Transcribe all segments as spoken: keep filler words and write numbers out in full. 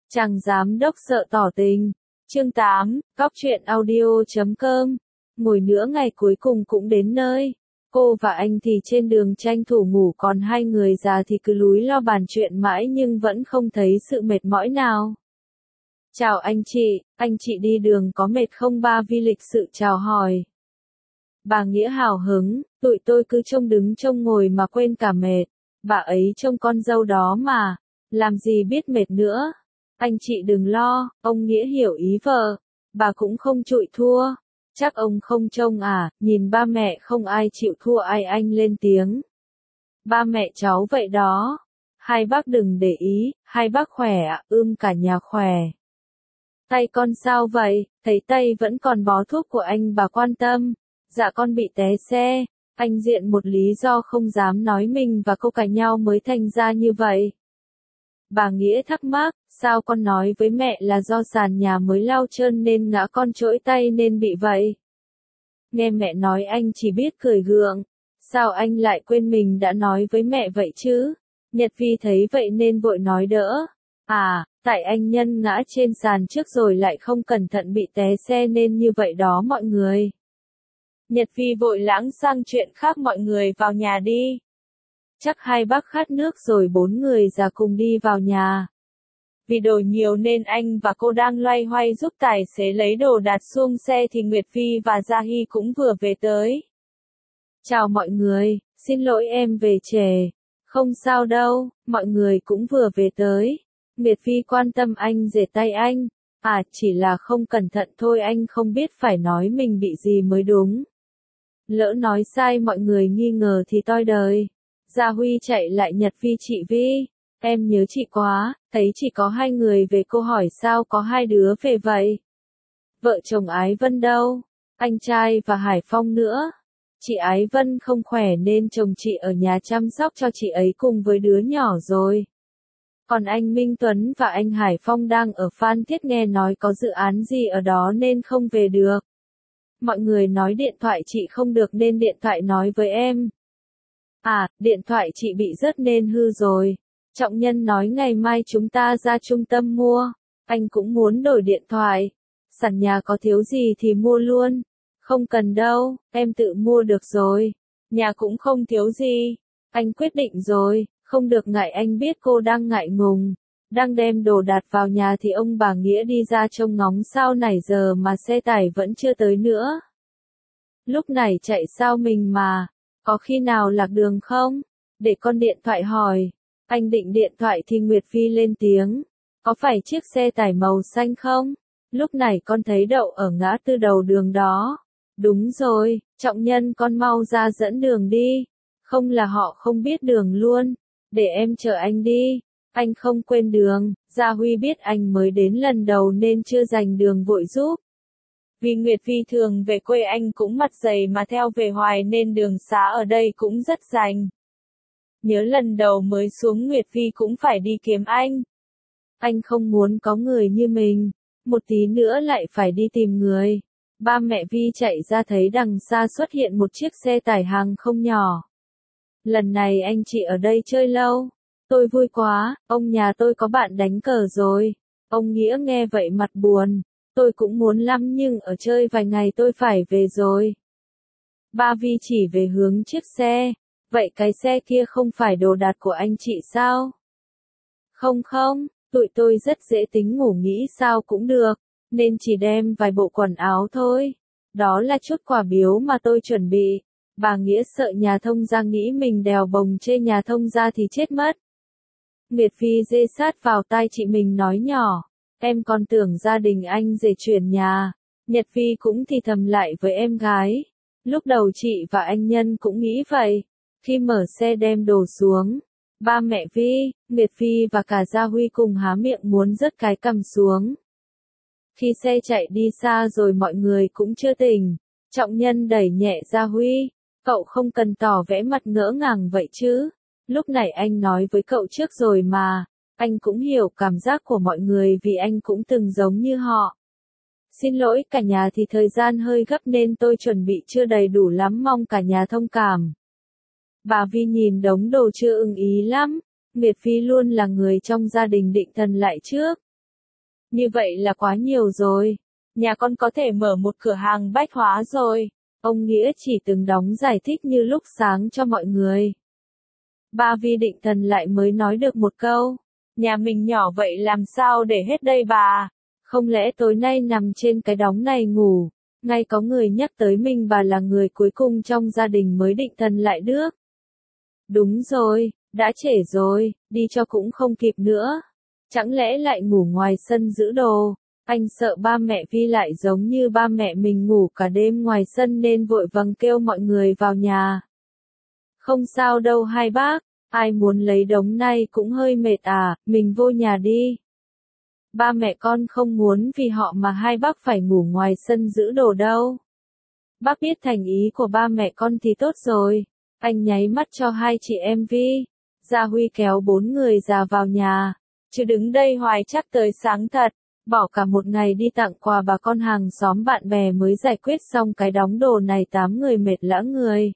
Chàng giám đốc sợ tỏ tình. Chương tám, Góc truyện audio chấm com. Ngồi nữa ngày cuối cùng cũng đến nơi. Cô và anh thì trên đường tranh thủ ngủ, còn hai người già thì cứ lúi lo bàn chuyện mãi nhưng vẫn không thấy sự mệt mỏi nào. Chào anh chị, anh chị đi đường có mệt không? Ba Vi lịch sự chào hỏi. Bà Nghĩa hào hứng, tụi tôi cứ trông đứng trông ngồi mà quên cả mệt. Bà ấy trông con dâu đó mà, làm gì biết mệt nữa. Anh chị đừng lo, ông Nghĩa hiểu ý vợ. Bà cũng không chịu thua. Chắc ông không trông à, nhìn ba mẹ không ai chịu thua ai. Anh lên tiếng. Ba mẹ cháu vậy đó. Hai bác đừng để ý, hai bác khỏe ạ, ưm cả nhà khỏe. Tay con sao vậy? Thấy tay vẫn còn bó thuốc của anh bà quan tâm. Dạ con bị té xe. Anh diện một lý do không dám nói mình và cô cãi nhau mới thành ra như vậy. Bà Nghĩa thắc mắc, sao con nói với mẹ là do sàn nhà mới lau trơn nên ngã con trỗi tay nên bị vậy? Nghe mẹ nói anh chỉ biết cười gượng. Sao anh lại quên mình đã nói với mẹ vậy chứ? Nhật Vi thấy vậy nên vội nói đỡ. À, tại anh Nhân ngã trên sàn trước rồi lại không cẩn thận bị té xe nên như vậy đó mọi người. Nhật Vi vội lãng sang chuyện khác, mọi người vào nhà đi. Chắc hai bác khát nước rồi bốn người già cùng đi vào nhà. Vì đồ nhiều nên anh và cô đang loay hoay giúp tài xế lấy đồ đạc xuống xe thì Nguyệt Vi và Gia Hy cũng vừa về tới. Chào mọi người, xin lỗi em về trễ. Không sao đâu, mọi người cũng vừa về tới. Nguyệt Vi quan tâm anh rể tay anh. À, chỉ là không cẩn thận thôi, anh không biết phải nói mình bị gì mới đúng. Lỡ nói sai mọi người nghi ngờ thì toi đời. Gia Huy chạy lại Nhật Vi, chị Vi, em nhớ chị quá, thấy chỉ có hai người về, cô hỏi sao có hai đứa về vậy? Vợ chồng Ái Vân đâu? Anh trai và Hải Phong nữa. Chị Ái Vân không khỏe nên chồng chị ở nhà chăm sóc cho chị ấy cùng với đứa nhỏ rồi. Còn anh Minh Tuấn và anh Hải Phong đang ở Phan Thiết, nghe nói có dự án gì ở đó nên không về được. Mọi người nói điện thoại chị không được nên điện thoại nói với em. À, điện thoại chị bị rớt nên hư rồi. Trọng Nhân nói ngày mai chúng ta ra trung tâm mua. Anh cũng muốn đổi điện thoại. Sẵn nhà có thiếu gì thì mua luôn. Không cần đâu, em tự mua được rồi. Nhà cũng không thiếu gì. Anh quyết định rồi, không được ngại. Anh biết cô đang ngại ngùng. Đang đem đồ đạc vào nhà thì ông bà Nghĩa đi ra trông ngóng sao nãy giờ mà xe tải vẫn chưa tới nữa. Lúc này chạy sao mình mà. Có khi nào lạc đường không? Để con điện thoại hỏi. Anh định điện thoại thì Nguyệt Vi lên tiếng. Có phải chiếc xe tải màu xanh không? Lúc này con thấy đậu ở ngã tư đầu đường đó. Đúng rồi, Trọng Nhân con mau ra dẫn đường đi. Không là họ không biết đường luôn. Để em chở anh đi. Anh không quên đường. Gia Huy biết anh mới đến lần đầu nên chưa dành đường vội giúp. Vì Nguyệt Vi thường về quê anh cũng mặt dày mà theo về hoài nên đường xá ở đây cũng rất rành. Nhớ lần đầu mới xuống Nguyệt Vi cũng phải đi kiếm anh. Anh không muốn có người như mình. Một tí nữa lại phải đi tìm người. Ba mẹ Vi chạy ra thấy đằng xa xuất hiện một chiếc xe tải hàng không nhỏ. Lần này anh chị ở đây chơi lâu. Tôi vui quá, ông nhà tôi có bạn đánh cờ rồi. Ông Nghĩa nghe vậy mặt buồn. Tôi cũng muốn lắm nhưng ở chơi vài ngày tôi phải về rồi. Ba Vi chỉ về hướng chiếc xe. Vậy cái xe kia không phải đồ đạc của anh chị sao? Không không, tụi tôi rất dễ tính, ngủ nghĩ sao cũng được, nên chỉ đem vài bộ quần áo thôi. Đó là chút quà biếu mà tôi chuẩn bị. Bà Nghĩa sợ nhà thông gia nghĩ mình đèo bồng chê nhà thông gia thì chết mất. Nguyệt Vi dê sát vào tai chị mình nói nhỏ. Em còn tưởng gia đình anh rể chuyển nhà. Nhật Vi cũng thì thầm lại với em gái. Lúc đầu chị và anh Nhân cũng nghĩ vậy. Khi mở xe đem đồ xuống, ba mẹ Vi, Nguyệt Vi và cả Gia Huy cùng há miệng muốn rớt cái cằm xuống. Khi xe chạy đi xa rồi mọi người cũng chưa tỉnh. Trọng Nhân đẩy nhẹ Gia Huy. Cậu không cần tỏ vẻ mặt ngỡ ngàng vậy chứ. Lúc này anh nói với cậu trước rồi mà. Anh cũng hiểu cảm giác của mọi người vì anh cũng từng giống như họ. Xin lỗi cả nhà thì thời gian hơi gấp nên tôi chuẩn bị chưa đầy đủ lắm, mong cả nhà thông cảm. Bà Vi nhìn đống đồ chưa ưng ý lắm. Nguyệt Vi luôn là người trong gia đình định thần lại trước. Như vậy là quá nhiều rồi. Nhà con có thể mở một cửa hàng bách hóa rồi. Ông Nghĩa chỉ từng đóng giải thích như lúc sáng cho mọi người. Ba Vi Định Thần lại mới nói được một câu. Nhà mình nhỏ vậy làm sao để hết đây bà? Không lẽ tối nay nằm trên cái đống này ngủ? Ngay có người nhắc tới mình bà là người cuối cùng trong gia đình mới Định Thần lại đước. Đúng rồi, đã trễ rồi, đi cho cũng không kịp nữa. Chẳng lẽ lại ngủ ngoài sân giữ đồ? Anh sợ ba mẹ Vi lại giống như ba mẹ mình ngủ cả đêm ngoài sân nên vội vàng kêu mọi người vào nhà. Không sao đâu hai bác, ai muốn lấy đống này cũng hơi mệt à, mình vô nhà đi. Ba mẹ con không muốn vì họ mà hai bác phải ngủ ngoài sân giữ đồ đâu. Bác biết thành ý của ba mẹ con thì tốt rồi. Anh nháy mắt cho hai chị em Vi. Gia Huy kéo bốn người già vào nhà. Chứ đứng đây hoài chắc tới sáng thật. Bỏ cả một ngày đi tặng quà bà con hàng xóm bạn bè mới giải quyết xong cái đống đồ này tám người mệt lã người.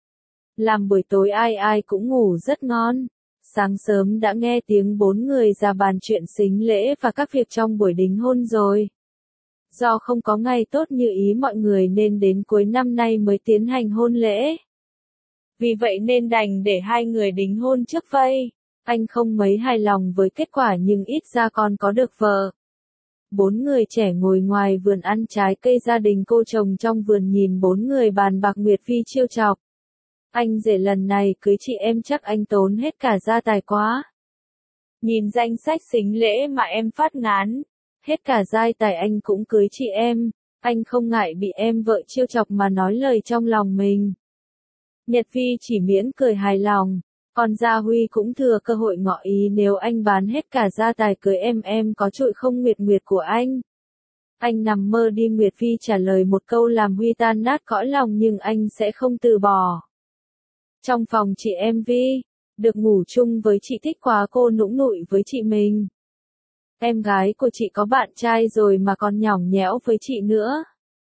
Làm buổi tối ai ai cũng ngủ rất ngon. Sáng sớm đã nghe tiếng bốn người già bàn chuyện sính lễ và các việc trong buổi đính hôn rồi. Do không có ngày tốt như ý mọi người nên đến cuối năm nay mới tiến hành hôn lễ. Vì vậy nên đành để hai người đính hôn trước vây. Anh không mấy hài lòng với kết quả nhưng ít ra còn có được vợ. Bốn người trẻ ngồi ngoài vườn ăn trái cây gia đình cô chồng trong vườn nhìn bốn người bàn bạc Nguyệt Vi trêu chọc. Anh rể lần này cưới chị em chắc anh tốn hết cả gia tài quá. Nhìn danh sách sính lễ mà em phát ngán. Hết cả gia tài anh cũng cưới chị em. Anh không ngại bị em vợ trêu chọc mà nói lời trong lòng mình. Nhật Vi chỉ miễn cười hài lòng. Còn Gia Huy cũng thừa cơ hội ngỏ ý nếu anh bán hết cả gia tài cưới em em có trội không Nguyệt Nguyệt của anh. Anh nằm mơ đi Nguyệt Vi trả lời một câu làm Huy tan nát cõi lòng nhưng anh sẽ không từ bỏ. Trong phòng chị em Vi, được ngủ chung với chị thích quá cô nũng nụi với chị mình. Em gái của chị có bạn trai rồi mà còn nhõng nhẽo với chị nữa.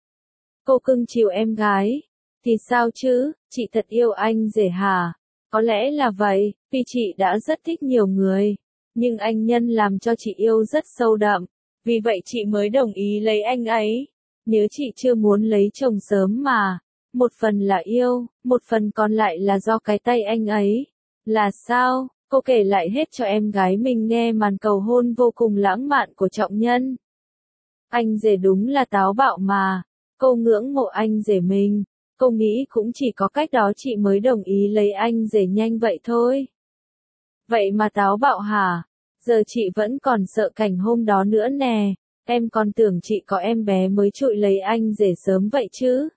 Cô cưng chiều em gái. Thì sao chứ, chị thật yêu anh rể hả? Có lẽ là vậy, vì chị đã rất thích nhiều người. Nhưng anh nhân làm cho chị yêu rất sâu đậm. Vì vậy chị mới đồng ý lấy anh ấy. Nhớ chị chưa muốn lấy chồng sớm mà. Một phần là yêu, một phần còn lại là do cái tay anh ấy. Là sao? Cô kể lại hết cho em gái mình nghe màn cầu hôn vô cùng lãng mạn của trọng nhân. Anh rể đúng là táo bạo mà. Cô ngưỡng mộ anh rể mình. Cô nghĩ cũng chỉ có cách đó chị mới đồng ý lấy anh rể nhanh vậy thôi. Vậy mà táo bạo hả? Giờ chị vẫn còn sợ cảnh hôm đó nữa nè. Em còn tưởng chị có em bé mới trụi lấy anh rể sớm vậy chứ.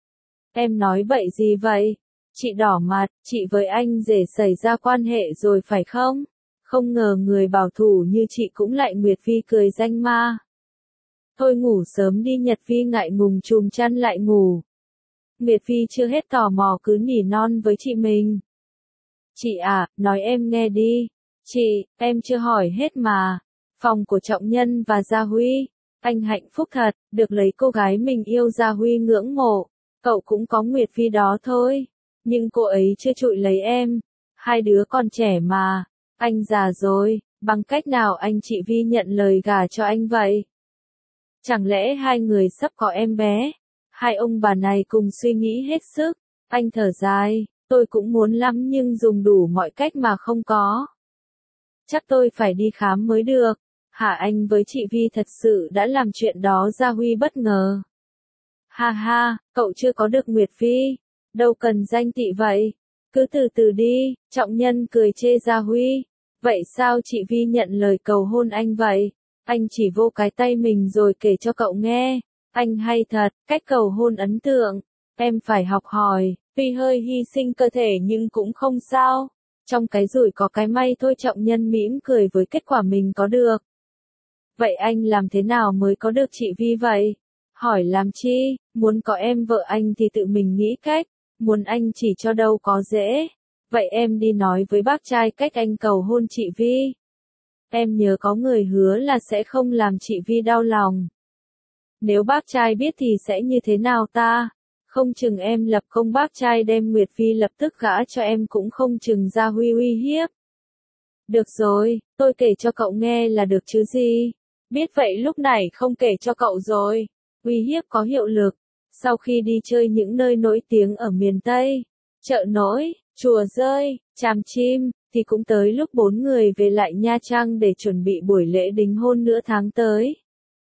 Em nói bậy gì vậy? Chị đỏ mặt, chị với anh rể xảy ra quan hệ rồi phải không? Không ngờ người bảo thủ như chị cũng lại Nguyệt Vi cười danh ma. Thôi ngủ sớm đi Nhật Vi ngại ngùng chùm chăn lại ngủ. Nguyệt Vi chưa hết tò mò cứ nỉ non với chị mình. Chị à, nói em nghe đi. Chị, em chưa hỏi hết mà. Phòng của Trọng Nhân và Gia Huy. Anh hạnh phúc thật, được lấy cô gái mình yêu Gia Huy ngưỡng mộ. Cậu cũng có Nguyệt Vi đó thôi. Nhưng cô ấy chưa trụi lấy em. Hai đứa còn trẻ mà. Anh già rồi, bằng cách nào anh chị Vi nhận lời gả cho anh vậy? Chẳng lẽ hai người sắp có em bé? Hai ông bà này cùng suy nghĩ hết sức. Anh thở dài, tôi cũng muốn lắm nhưng dùng đủ mọi cách mà không có. Chắc tôi phải đi khám mới được. Hả anh với chị Vi thật sự đã làm chuyện đó? Gia Huy bất ngờ. Ha ha, cậu chưa có được Nguyệt Vi. Đâu cần danh tị vậy. Cứ từ từ đi, Trọng Nhân cười chê Gia Huy. Vậy sao chị Vi nhận lời cầu hôn anh vậy? Anh chỉ vô cái tay mình rồi kể cho cậu nghe. Anh hay thật, cách cầu hôn ấn tượng. Em phải học hỏi, tuy hơi hy sinh cơ thể nhưng cũng không sao. Trong cái rủi có cái may thôi. Trọng Nhân mỉm cười với kết quả mình có được. Vậy anh làm thế nào mới có được chị Vi vậy? Hỏi làm chi, muốn có em vợ anh thì tự mình nghĩ cách, muốn anh chỉ cho đâu có dễ. Vậy em đi nói với bác trai cách anh cầu hôn chị Vi. Em nhớ có người hứa là sẽ không làm chị Vi đau lòng. Nếu bác trai biết thì sẽ như thế nào ta? Không chừng em lập công bác trai đem Nguyệt Vi lập tức gả cho em cũng không chừng. Gia Huy uy hiếp. Được rồi, tôi kể cho cậu nghe là được chứ gì. Biết vậy lúc này không kể cho cậu rồi. Uy hiếp có hiệu lực. Sau khi đi chơi những nơi nổi tiếng ở miền Tây, chợ nổi, chùa rơi, Tràm Chim, thì cũng tới lúc bốn người về lại Nha Trang để chuẩn bị buổi lễ đính hôn nửa tháng tới.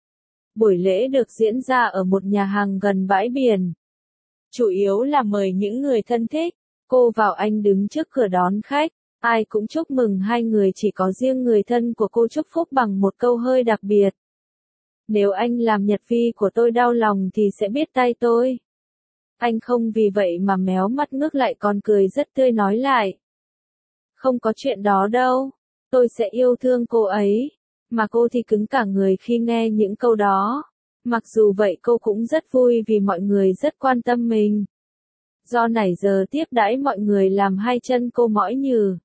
Buổi lễ được diễn ra ở một nhà hàng gần bãi biển. Chủ yếu là mời những người thân thích. Cô vào anh đứng trước cửa đón khách. Ai cũng chúc mừng hai người, chỉ có riêng người thân của cô chúc phúc bằng một câu hơi đặc biệt. Nếu anh làm Nhật Vi của tôi đau lòng thì sẽ biết tay tôi. Anh không vì vậy mà méo mắt ngước lại, còn cười rất tươi nói lại. Không có chuyện đó đâu. Tôi sẽ yêu thương cô ấy. Mà cô thì cứng cả người khi nghe những câu đó. Mặc dù vậy cô cũng rất vui vì mọi người rất quan tâm mình. Do nãy giờ tiếp đãi mọi người làm hai chân cô mỏi nhừ.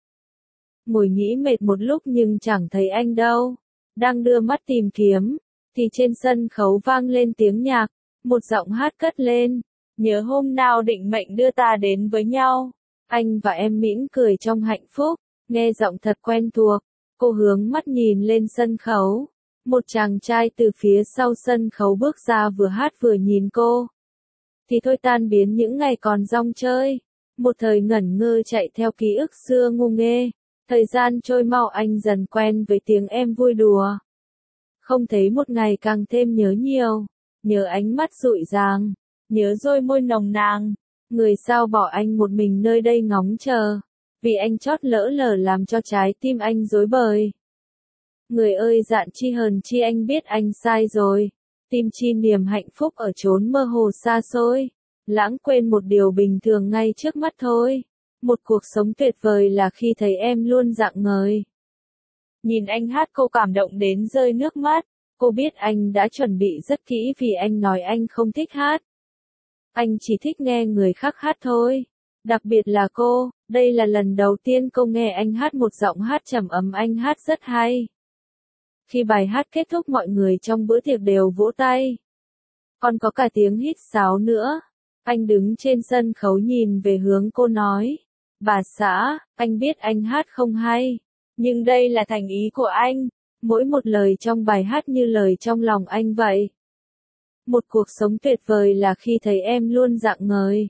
Ngồi nghĩ mệt một lúc nhưng chẳng thấy anh đâu. Đang đưa mắt tìm kiếm, thì trên sân khấu vang lên tiếng nhạc. Một giọng hát cất lên. Nhớ hôm nào định mệnh đưa ta đến với nhau. Anh và em mỉm cười trong hạnh phúc. Nghe giọng thật quen thuộc. Cô hướng mắt nhìn lên sân khấu. Một chàng trai từ phía sau sân khấu bước ra, vừa hát vừa nhìn cô. Thì thôi tan biến những ngày còn rong chơi. Một thời ngẩn ngơ chạy theo ký ức xưa ngu nghê. Thời gian trôi mau, anh dần quen với tiếng em vui đùa. Không thấy một ngày càng thêm nhớ nhiều. Nhớ ánh mắt dịu dàng. Nhớ đôi môi nồng nàn. Người sao bỏ anh một mình nơi đây ngóng chờ. Vì anh chót lỡ lờ làm cho trái tim anh rối bời. Người ơi dạn chi hờn chi, anh biết anh sai rồi. Tim chi niềm hạnh phúc ở chốn mơ hồ xa xôi. Lãng quên một điều bình thường ngay trước mắt thôi. Một cuộc sống tuyệt vời là khi thấy em luôn rạng ngời. Nhìn anh hát cô cảm động đến rơi nước mắt. Cô biết anh đã chuẩn bị rất kỹ vì anh nói anh không thích hát. Anh chỉ thích nghe người khác hát thôi. Đặc biệt là cô, đây là lần đầu tiên cô nghe anh hát một giọng hát trầm ấm, anh hát rất hay. Khi bài hát kết thúc mọi người trong bữa tiệc đều vỗ tay. Còn có cả tiếng hít sáo nữa. Anh đứng trên sân khấu nhìn về hướng cô nói. Bà xã, anh biết anh hát không hay. Nhưng đây là thành ý của anh. Mỗi một lời trong bài hát như lời trong lòng anh vậy. Một cuộc sống tuyệt vời là khi thấy em luôn rạng ngời.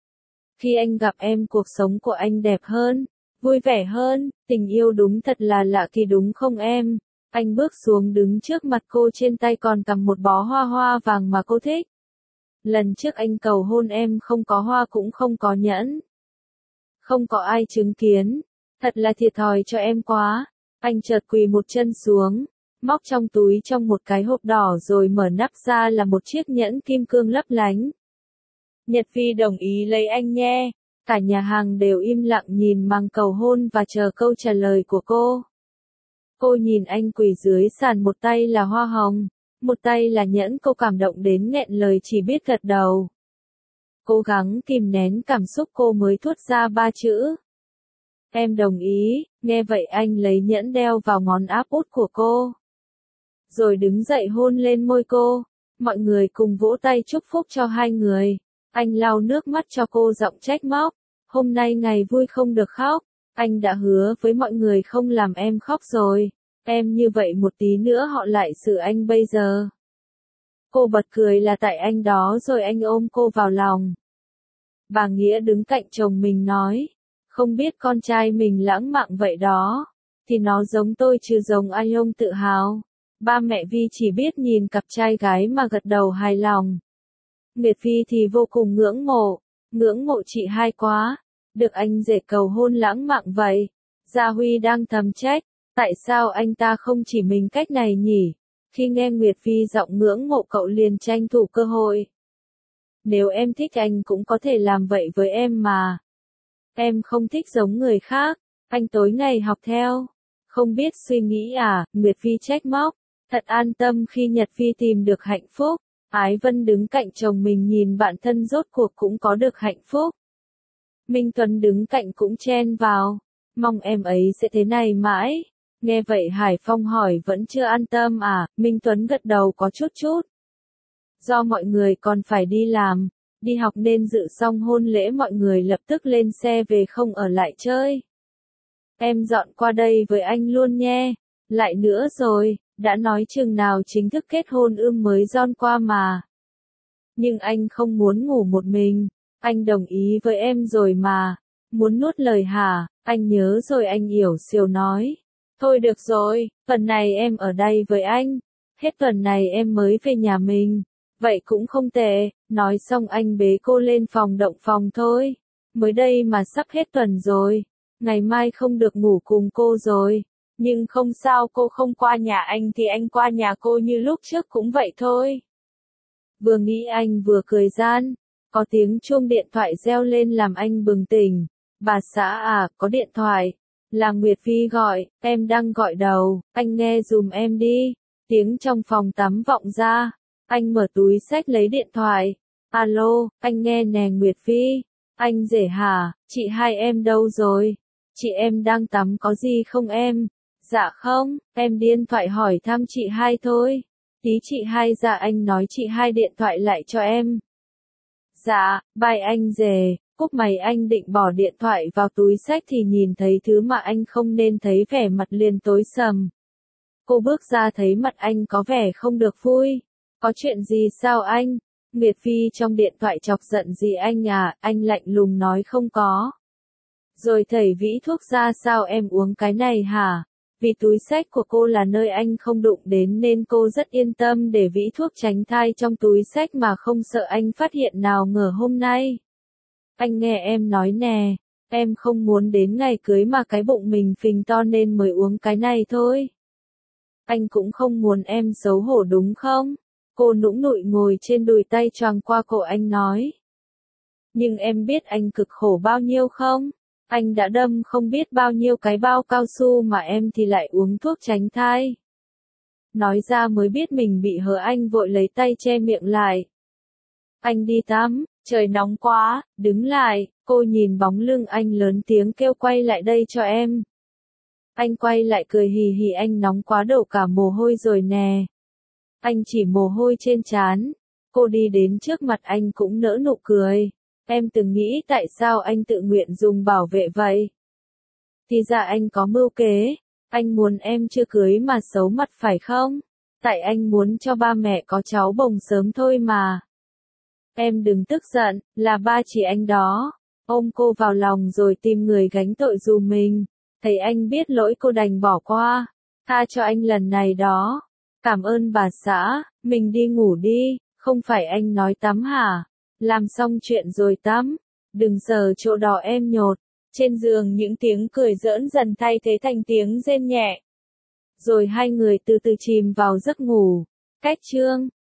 Khi anh gặp em cuộc sống của anh đẹp hơn, vui vẻ hơn, tình yêu đúng thật là lạ kỳ đúng không em? Anh bước xuống đứng trước mặt cô, trên tay còn cầm một bó hoa hoa vàng mà cô thích. Lần trước anh cầu hôn em không có hoa cũng không có nhẫn. Không có ai chứng kiến. Thật là thiệt thòi cho em quá. Anh chợt quỳ một chân xuống, móc trong túi trong một cái hộp đỏ rồi mở nắp ra là một chiếc nhẫn kim cương lấp lánh. Nhật Vi đồng ý lấy anh nhé. Cả nhà hàng đều im lặng nhìn màn cầu hôn và chờ câu trả lời của cô. Cô nhìn anh quỳ dưới sàn, một tay là hoa hồng, một tay là nhẫn, cô cảm động đến nghẹn lời, chỉ biết gật đầu. Cố gắng kìm nén cảm xúc cô mới thốt ra ba chữ. Em đồng ý. Nghe vậy anh lấy nhẫn đeo vào ngón áp út của cô. Rồi đứng dậy hôn lên môi cô. Mọi người cùng vỗ tay chúc phúc cho hai người. Anh lau nước mắt cho cô, giọng trách móc. Hôm nay ngày vui không được khóc. Anh đã hứa với mọi người không làm em khóc rồi. Em như vậy một tí nữa họ lại xử anh bây giờ. Cô bật cười là tại anh đó, rồi anh ôm cô vào lòng. Bà Nghĩa đứng cạnh chồng mình nói. Không biết con trai mình lãng mạn vậy đó. Thì nó giống tôi chứ giống anh, ông tự hào. Ba mẹ Vi chỉ biết nhìn cặp trai gái mà gật đầu hài lòng. Nguyệt Vi thì vô cùng ngưỡng mộ. Ngưỡng mộ chị hai quá. Được anh rể cầu hôn lãng mạn vậy. Gia Huy đang thầm trách. Tại sao anh ta không chỉ mình cách này nhỉ? Khi nghe Nguyệt Vi giọng ngưỡng mộ, cậu liền tranh thủ cơ hội. Nếu em thích anh cũng có thể làm vậy với em mà. Em không thích giống người khác. Anh tối ngày học theo. Không biết suy nghĩ à? Nguyệt Vi trách móc. Thật an tâm khi Nhật Vi tìm được hạnh phúc. Ái Vân đứng cạnh chồng mình nhìn bạn thân rốt cuộc cũng có được hạnh phúc. Minh Tuấn đứng cạnh cũng chen vào. Mong em ấy sẽ thế này mãi. Nghe vậy Hải Phong hỏi vẫn chưa an tâm à? Minh Tuấn gật đầu có chút chút. Do mọi người còn phải đi làm, đi học nên dự xong hôn lễ mọi người lập tức lên xe về, không ở lại chơi. Em dọn qua đây với anh luôn nhé. Lại nữa rồi, đã nói chừng nào chính thức kết hôn ưm mới giòn qua mà. Nhưng anh không muốn ngủ một mình, anh đồng ý với em rồi mà. Muốn nuốt lời hả? Anh nhớ rồi anh yểu xìu nói. Thôi được rồi, tuần này em ở đây với anh. Hết tuần này em mới về nhà mình. Vậy cũng không tệ, nói xong anh bế cô lên phòng động phòng thôi. Mới đây mà sắp hết tuần rồi. Ngày mai không được ngủ cùng cô rồi. Nhưng không sao, cô không qua nhà anh thì anh qua nhà cô như lúc trước cũng vậy thôi. Vừa nghĩ anh vừa cười gian. Có tiếng chuông điện thoại reo lên làm anh bừng tỉnh. Bà xã à, có điện thoại. Là Nguyệt Vi gọi, em đang gọi đầu, anh nghe dùm em đi. Tiếng trong phòng tắm vọng ra. Anh mở túi xách lấy điện thoại. Alo, anh nghe nè Nguyệt Vi. Anh rể hả, chị hai em đâu rồi? Chị em đang tắm có gì không em? Dạ không, em điện thoại hỏi thăm chị hai thôi. Tí chị hai ra anh nói chị hai điện thoại lại cho em. Dạ, bye anh rể. Cúp máy anh định bỏ điện thoại vào túi xách thì nhìn thấy thứ mà anh không nên thấy, vẻ mặt liền tối sầm. Cô bước ra thấy mặt anh có vẻ không được vui. Có chuyện gì sao anh? Nguyệt Vi trong điện thoại chọc giận gì anh à? Anh lạnh lùng nói không có. Rồi thầy vĩ thuốc ra sao em uống cái này hả? Vì túi xách của cô là nơi anh không đụng đến nên cô rất yên tâm để vĩ thuốc tránh thai trong túi xách mà không sợ anh phát hiện. Nào ngờ hôm nay. Anh nghe em nói nè, em không muốn đến ngày cưới mà cái bụng mình phình to nên mới uống cái này thôi. Anh cũng không muốn em xấu hổ đúng không? Cô nũng nụi ngồi trên đùi tay choàng qua cổ anh nói. Nhưng em biết anh cực khổ bao nhiêu không? Anh đã đâm không biết bao nhiêu cái bao cao su mà em thì lại uống thuốc tránh thai. Nói ra mới biết mình bị hớ, anh vội lấy tay che miệng lại. Anh đi tắm. Trời nóng quá, đứng lại, cô nhìn bóng lưng anh lớn tiếng kêu quay lại đây cho em. Anh quay lại cười hì hì, anh nóng quá đổ cả mồ hôi rồi nè. Anh chỉ mồ hôi trên trán. Cô đi đến trước mặt anh cũng nở nụ cười. Em từng nghĩ tại sao anh tự nguyện dùng bảo vệ vậy? Thì ra anh có mưu kế. Anh muốn em chưa cưới mà xấu mặt phải không? Tại anh muốn cho ba mẹ có cháu bồng sớm thôi mà. Em đừng tức giận, là ba chị anh đó. Ôm cô vào lòng rồi tìm người gánh tội dùm mình. Thấy anh biết lỗi cô đành bỏ qua. Tha cho anh lần này đó. Cảm ơn bà xã, mình đi ngủ đi, không phải anh nói tắm hả? Làm xong chuyện rồi tắm. Đừng sờ chỗ đó em nhột. Trên giường những tiếng cười giỡn dần thay thế thành tiếng rên nhẹ. Rồi hai người từ từ chìm vào giấc ngủ. Cách chương